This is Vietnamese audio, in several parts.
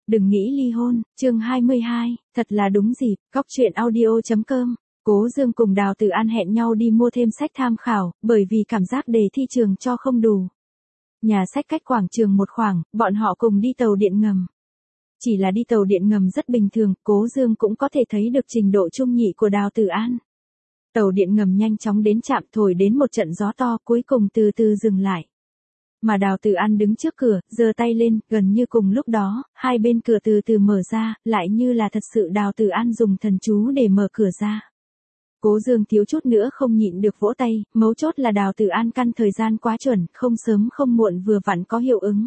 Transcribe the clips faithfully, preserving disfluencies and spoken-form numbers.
Đừng nghĩ ly hôn, chương hai mươi hai, thật là đúng dịp, góc truyện audio chấm com. Cố Dương cùng Đào Tử An hẹn nhau đi mua thêm sách tham khảo, bởi vì cảm giác đề thi trường cho không đủ. Nhà sách cách quảng trường một khoảng, bọn họ cùng đi tàu điện ngầm. Chỉ là đi tàu điện ngầm rất bình thường, Cố Dương cũng có thể thấy được trình độ trung nhị của Đào Tử An. Tàu điện ngầm nhanh chóng đến trạm, thổi đến một trận gió to, cuối cùng từ từ dừng lại. Mà Đào Tử An đứng trước cửa, giơ tay lên, gần như cùng lúc đó, hai bên cửa từ từ mở ra, lại như là thật sự Đào Tử An dùng thần chú để mở cửa ra. Cố Dương thiếu chút nữa không nhịn được vỗ tay, mấu chốt là Đào Tử An căn thời gian quá chuẩn, không sớm không muộn vừa vặn có hiệu ứng.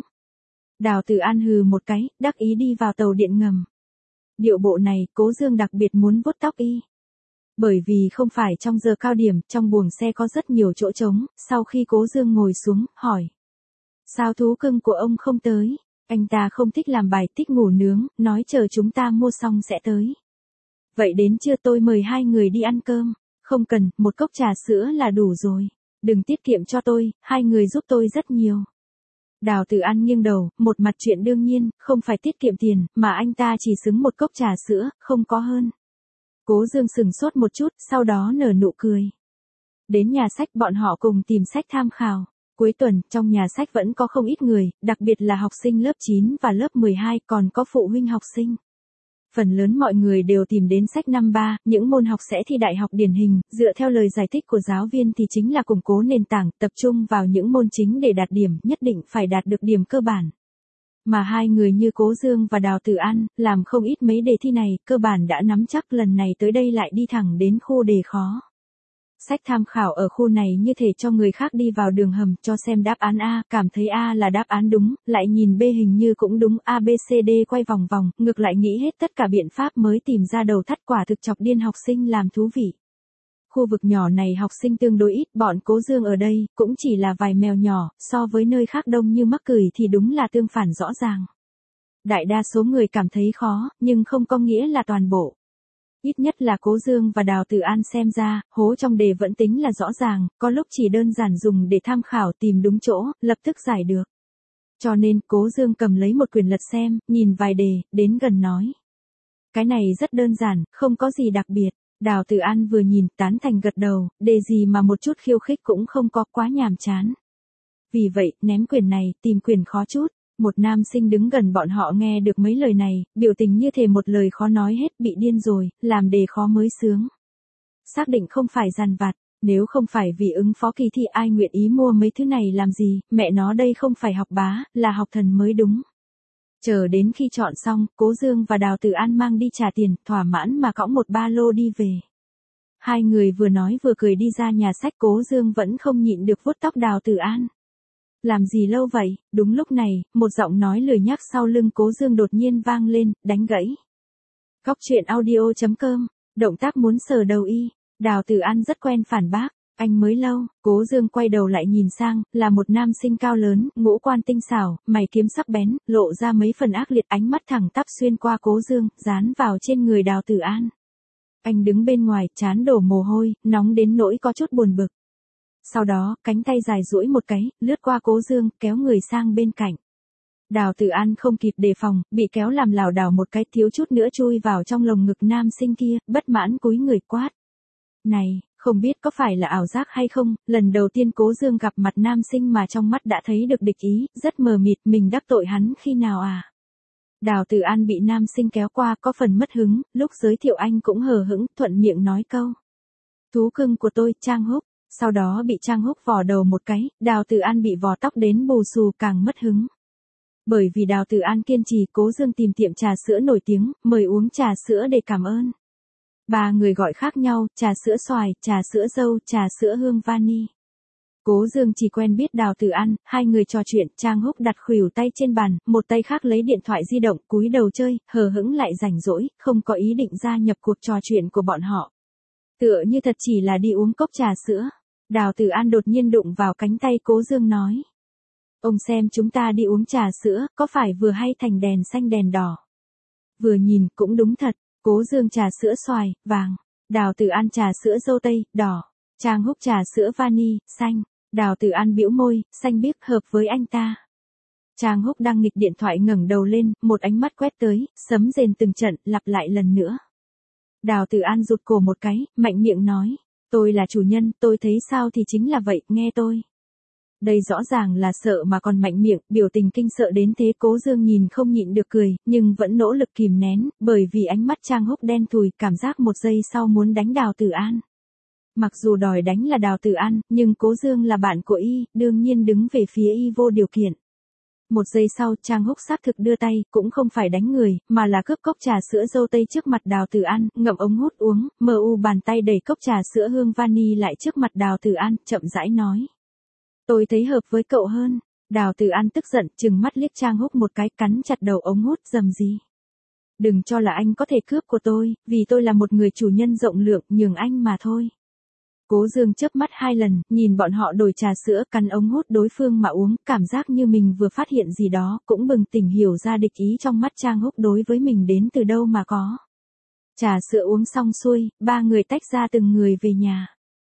Đào Tử An hừ một cái, đắc ý đi vào tàu điện ngầm. Điệu bộ này, Cố Dương đặc biệt muốn vuốt tóc y. Bởi vì không phải trong giờ cao điểm, trong buồng xe có rất nhiều chỗ trống, sau khi Cố Dương ngồi xuống, hỏi. Sao thú cưng của ông không tới? Anh ta không thích làm bài, thích ngủ nướng, nói chờ chúng ta mua xong sẽ tới. Vậy đến trưa tôi mời hai người đi ăn cơm. Không cần, một cốc trà sữa là đủ rồi. Đừng tiết kiệm cho tôi, hai người giúp tôi rất nhiều. Đào Tử An nghiêng đầu, một mặt chuyện đương nhiên, không phải tiết kiệm tiền, mà anh ta chỉ xứng một cốc trà sữa, không có hơn. Cố Dương sừng sốt một chút, sau đó nở nụ cười. Đến nhà sách bọn họ cùng tìm sách tham khảo. Cuối tuần, trong nhà sách vẫn có không ít người, đặc biệt là học sinh lớp chín và lớp mười hai, còn có phụ huynh học sinh. Phần lớn mọi người đều tìm đến sách năm ba, những môn học sẽ thi đại học điển hình, dựa theo lời giải thích của giáo viên thì chính là củng cố nền tảng, tập trung vào những môn chính để đạt điểm, nhất định phải đạt được điểm cơ bản. Mà hai người như Cố Dương và Đào Tử An, làm không ít mấy đề thi này, cơ bản đã nắm chắc lần này tới đây lại đi thẳng đến khu đề khó. Sách tham khảo ở khu này như thể cho người khác đi vào đường hầm, cho xem đáp án A, cảm thấy A là đáp án đúng, lại nhìn B hình như cũng đúng, A B C D quay vòng vòng, ngược lại nghĩ hết tất cả biện pháp mới tìm ra đầu thắt, quả thực chọc điên học sinh làm thú vị. Khu vực nhỏ này học sinh tương đối ít, bọn Cố Dương ở đây, cũng chỉ là vài mèo nhỏ, so với nơi khác đông như mắc cười thì đúng là tương phản rõ ràng. Đại đa số người cảm thấy khó, nhưng không có nghĩa là toàn bộ. Ít nhất là Cố Dương và Đào Tử An xem ra, hố trong đề vẫn tính là rõ ràng, có lúc chỉ đơn giản dùng để tham khảo tìm đúng chỗ, lập tức giải được. Cho nên, Cố Dương cầm lấy một quyển lật xem, nhìn vài đề, đến gần nói. Cái này rất đơn giản, không có gì đặc biệt. Đào Tử An vừa nhìn, tán thành gật đầu, đề gì mà một chút khiêu khích cũng không có, quá nhàm chán. Vì vậy, ném quyển này, tìm quyển khó chút. Một nam sinh đứng gần bọn họ nghe được mấy lời này, biểu tình như thể một lời khó nói hết, bị điên rồi, làm đề khó mới sướng. Xác định không phải dằn vặt, nếu không phải vì ứng phó kỳ thi ai nguyện ý mua mấy thứ này làm gì, mẹ nó đây không phải học bá, là học thần mới đúng. Chờ đến khi chọn xong, Cố Dương và Đào Tử An mang đi trả tiền, thỏa mãn mà cõng một ba lô đi về. Hai người vừa nói vừa cười đi ra nhà sách, Cố Dương vẫn không nhịn được vuốt tóc Đào Tử An. Làm gì lâu vậy? Đúng lúc này, một giọng nói lười nhác sau lưng Cố Dương đột nhiên vang lên, đánh gãy. Góc truyện audio chấm com, động tác muốn sờ đầu y. Đào Tử An rất quen phản bác, anh mới lâu. Cố Dương quay đầu lại nhìn sang, là một nam sinh cao lớn, ngũ quan tinh xảo, mày kiếm sắc bén, lộ ra mấy phần ác liệt, ánh mắt thẳng tắp xuyên qua Cố Dương, dán vào trên người Đào Tử An. Anh đứng bên ngoài, trán đổ mồ hôi, nóng đến nỗi có chút buồn bực. Sau đó, cánh tay dài duỗi một cái, lướt qua Cố Dương, kéo người sang bên cạnh. Đào Tử An không kịp đề phòng, bị kéo làm lảo đảo một cái, thiếu chút nữa chui vào trong lồng ngực nam sinh kia, bất mãn cúi người quát. Này, không biết có phải là ảo giác hay không, lần đầu tiên Cố Dương gặp mặt nam sinh mà trong mắt đã thấy được địch ý, rất mờ mịt, mình đắc tội hắn khi nào à? Đào Tử An bị nam sinh kéo qua, có phần mất hứng, lúc giới thiệu anh cũng hờ hững, thuận miệng nói câu. Thú cưng của tôi, Trang Húc. Sau đó bị Trang Húc vò đầu một cái, Đào Tử An bị vò tóc đến bù xù, càng mất hứng. Bởi vì Đào Tử An kiên trì, Cố Dương tìm tiệm trà sữa nổi tiếng, mời uống trà sữa để cảm ơn. Ba người gọi khác nhau, trà sữa xoài, trà sữa dâu, trà sữa hương vani. Cố Dương chỉ quen biết Đào Tử An, hai người trò chuyện, Trang Húc đặt khuỷu tay trên bàn, một tay khác lấy điện thoại di động, cúi đầu chơi, hờ hững lại rảnh rỗi, không có ý định gia nhập cuộc trò chuyện của bọn họ. Tựa như thật chỉ là đi uống cốc trà sữa. Đào Tử An đột nhiên đụng vào cánh tay Cố Dương nói. Ông xem chúng ta đi uống trà sữa, có phải vừa hay thành đèn xanh đèn đỏ? Vừa nhìn, cũng đúng thật, Cố Dương trà sữa xoài, vàng. Đào Tử An trà sữa dâu tây, đỏ. Trang Húc trà sữa vani, xanh. Đào Tử An bĩu môi, xanh biếc hợp với anh ta. Trang Húc đang nghịch điện thoại ngẩng đầu lên, một ánh mắt quét tới, sấm rền từng trận, lặp lại lần nữa. Đào Tử An rụt cổ một cái, mạnh miệng nói. Tôi là chủ nhân, tôi thấy sao thì chính là vậy, nghe tôi. Đây rõ ràng là sợ mà còn mạnh miệng, biểu tình kinh sợ đến thế. Cố Dương nhìn không nhịn được cười, nhưng vẫn nỗ lực kìm nén, bởi vì ánh mắt Trang Húc đen thùi, cảm giác một giây sau muốn đánh Đào Tử An. Mặc dù đòi đánh là Đào Tử An, nhưng Cố Dương là bạn của y, đương nhiên đứng về phía y vô điều kiện. Một giây sau, Trang Húc xác thực đưa tay, cũng không phải đánh người, mà là cướp cốc trà sữa dâu tây trước mặt Đào Tử An, ngậm ống hút uống, mờ u bàn tay đẩy cốc trà sữa hương vani lại trước mặt Đào Tử An, chậm rãi nói. Tôi thấy hợp với cậu hơn. Đào Tử An tức giận, trừng mắt liếc Trang Húc một cái, cắn chặt đầu ống hút, rầm gì. Đừng cho là anh có thể cướp của tôi, vì tôi là một người chủ nhân rộng lượng, nhường anh mà thôi. Cố Dương chớp mắt hai lần, nhìn bọn họ đổi trà sữa, cắn ống hút đối phương mà uống, cảm giác như mình vừa phát hiện gì đó, cũng bừng tỉnh hiểu ra địch ý trong mắt Trang Húc đối với mình đến từ đâu mà có. Trà sữa uống xong xuôi, ba người tách ra từng người về nhà.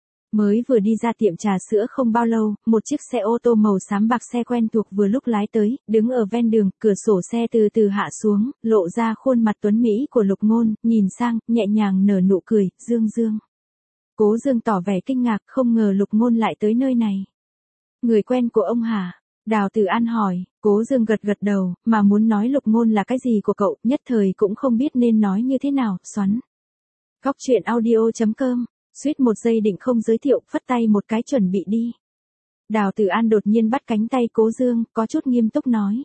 Mới vừa đi ra tiệm trà sữa không bao lâu, một chiếc xe ô tô màu xám bạc xe quen thuộc vừa lúc lái tới, đứng ở ven đường, cửa sổ xe từ từ hạ xuống, lộ ra khuôn mặt tuấn mỹ của Lục Ngôn, nhìn sang, nhẹ nhàng nở nụ cười, Dương Dương. Cố Dương tỏ vẻ kinh ngạc, không ngờ Lục Ngôn lại tới nơi này. Người quen của ông hả? Đào Tử An hỏi. Cố Dương gật gật đầu, mà muốn nói Lục Ngôn là cái gì của cậu, nhất thời cũng không biết nên nói như thế nào, xoắn. Góc truyện audio chấm com. Suýt một giây định không giới thiệu, phất tay một cái chuẩn bị đi. Đào Tử An đột nhiên bắt cánh tay Cố Dương, có chút nghiêm túc nói.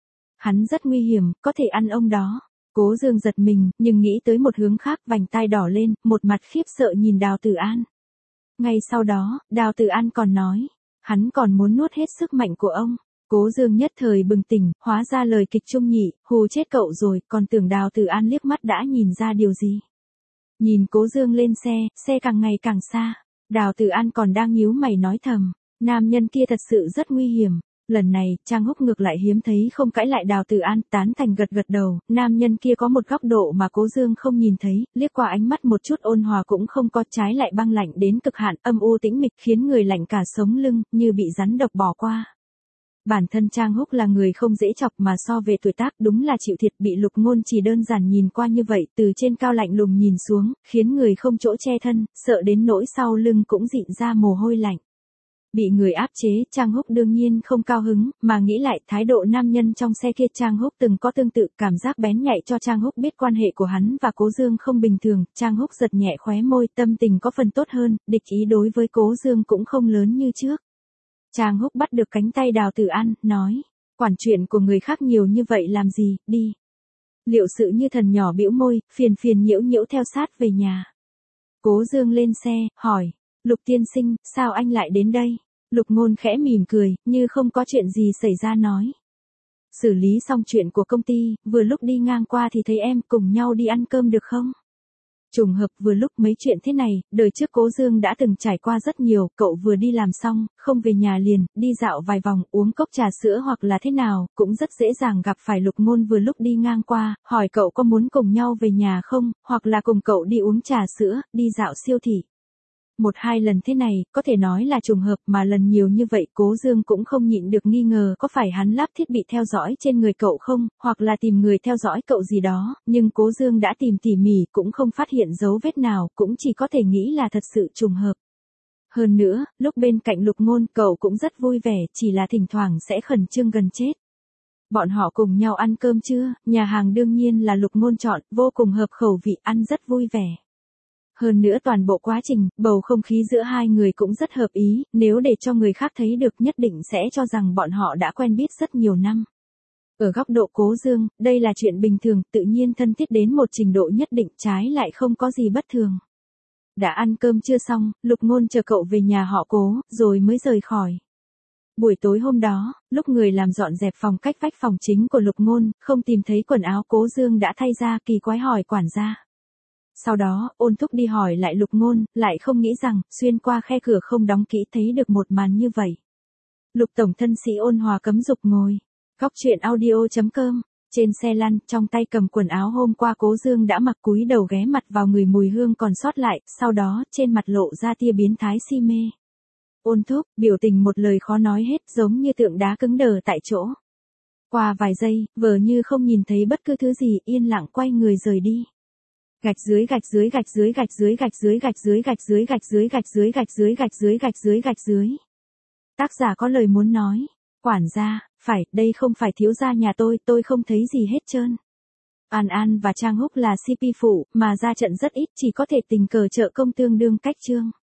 Hắn rất nguy hiểm, có thể ăn ông đó. Cố Dương giật mình, nhưng nghĩ tới một hướng khác, vành tai đỏ lên, một mặt khiếp sợ nhìn Đào Tử An. Ngay sau đó, Đào Tử An còn nói, hắn còn muốn nuốt hết sức mạnh của ông. Cố Dương nhất thời bừng tỉnh, hóa ra lời kịch chung nhị, hù chết cậu rồi, còn tưởng Đào Tử An liếc mắt đã nhìn ra điều gì. Nhìn Cố Dương lên xe, xe càng ngày càng xa. Đào Tử An còn đang nhíu mày nói thầm, nam nhân kia thật sự rất nguy hiểm. Lần này, Trang Húc ngược lại hiếm thấy không cãi lại Đào Tử An, tán thành gật gật đầu, nam nhân kia có một góc độ mà Cố Dương không nhìn thấy, liếc qua ánh mắt một chút ôn hòa cũng không có, trái lại băng lạnh đến cực hạn, âm u tĩnh mịch, khiến người lạnh cả sống lưng, như bị rắn độc bỏ qua. Bản thân Trang Húc là người không dễ chọc mà so về tuổi tác đúng là chịu thiệt, bị Lục Ngôn chỉ đơn giản nhìn qua như vậy, từ trên cao lạnh lùng nhìn xuống, khiến người không chỗ che thân, sợ đến nỗi sau lưng cũng dịn ra mồ hôi lạnh. Bị người áp chế, Trang Húc đương nhiên không cao hứng, mà nghĩ lại thái độ nam nhân trong xe kia. Trang Húc từng có tương tự, cảm giác bén nhạy cho Trang Húc biết quan hệ của hắn và Cố Dương không bình thường. Trang Húc giật nhẹ khóe môi, tâm tình có phần tốt hơn, địch ý đối với Cố Dương cũng không lớn như trước. Trang Húc bắt được cánh tay Đào Tử An, nói, quản chuyện của người khác nhiều như vậy làm gì, đi. Liệu sự như thần nhỏ bĩu môi, phiền phiền nhiễu nhiễu theo sát về nhà. Cố Dương lên xe, hỏi, Lục tiên sinh, sao anh lại đến đây? Lục Ngôn khẽ mỉm cười, như không có chuyện gì xảy ra nói. Xử lý xong chuyện của công ty, vừa lúc đi ngang qua thì thấy em, cùng nhau đi ăn cơm được không? Trùng hợp vừa lúc mấy chuyện thế này, đời trước Cố Dương đã từng trải qua rất nhiều, cậu vừa đi làm xong, không về nhà liền, đi dạo vài vòng, uống cốc trà sữa hoặc là thế nào, cũng rất dễ dàng gặp phải Lục Ngôn vừa lúc đi ngang qua, hỏi cậu có muốn cùng nhau về nhà không, hoặc là cùng cậu đi uống trà sữa, đi dạo siêu thị. Một hai lần thế này, có thể nói là trùng hợp, mà lần nhiều như vậy Cố Dương cũng không nhịn được nghi ngờ có phải hắn lắp thiết bị theo dõi trên người cậu không, hoặc là tìm người theo dõi cậu gì đó, nhưng Cố Dương đã tìm tỉ mỉ cũng không phát hiện dấu vết nào, cũng chỉ có thể nghĩ là thật sự trùng hợp. Hơn nữa, lúc bên cạnh Lục Ngôn cậu cũng rất vui vẻ, chỉ là thỉnh thoảng sẽ khẩn trương gần chết. Bọn họ cùng nhau ăn cơm trưa, nhà hàng đương nhiên là Lục Ngôn chọn, vô cùng hợp khẩu vị, ăn rất vui vẻ. Hơn nữa toàn bộ quá trình, bầu không khí giữa hai người cũng rất hợp ý, nếu để cho người khác thấy được nhất định sẽ cho rằng bọn họ đã quen biết rất nhiều năm. Ở góc độ Cố Dương, đây là chuyện bình thường, tự nhiên thân thiết đến một trình độ nhất định, trái lại không có gì bất thường. Đã ăn cơm chưa xong, Lục Ngôn chờ cậu về nhà họ Cố, rồi mới rời khỏi. Buổi tối hôm đó, lúc người làm dọn dẹp phòng cách vách phòng chính của Lục Ngôn, không tìm thấy quần áo Cố Dương đã thay ra, kỳ quái hỏi quản gia. Sau đó, Ôn Thúc đi hỏi lại Lục Ngôn, lại không nghĩ rằng, xuyên qua khe cửa không đóng kỹ thấy được một màn như vậy. Lục tổng thân sĩ ôn hòa cấm dục ngồi. Góc truyện audio chấm com. Trên xe lăn, trong tay cầm quần áo hôm qua Cố Dương đã mặc, cúi đầu ghé mặt vào người mùi hương còn sót lại, sau đó, trên mặt lộ ra tia biến thái si mê. Ôn Thúc, biểu tình một lời khó nói hết, giống như tượng đá cứng đờ tại chỗ. Qua vài giây, vờ như không nhìn thấy bất cứ thứ gì, yên lặng quay người rời đi. Gạch dưới gạch dưới gạch dưới gạch dưới gạch dưới gạch dưới gạch dưới gạch dưới gạch dưới gạch dưới gạch dưới gạch dưới gạch dưới. Tác giả có lời muốn nói. Quản gia, phải, đây không phải thiếu gia nhà tôi, tôi không thấy gì hết trơn. An An và Trang Húc là xê pê phụ, mà ra trận rất ít, chỉ có thể tình cờ trợ công tương đương cách chương.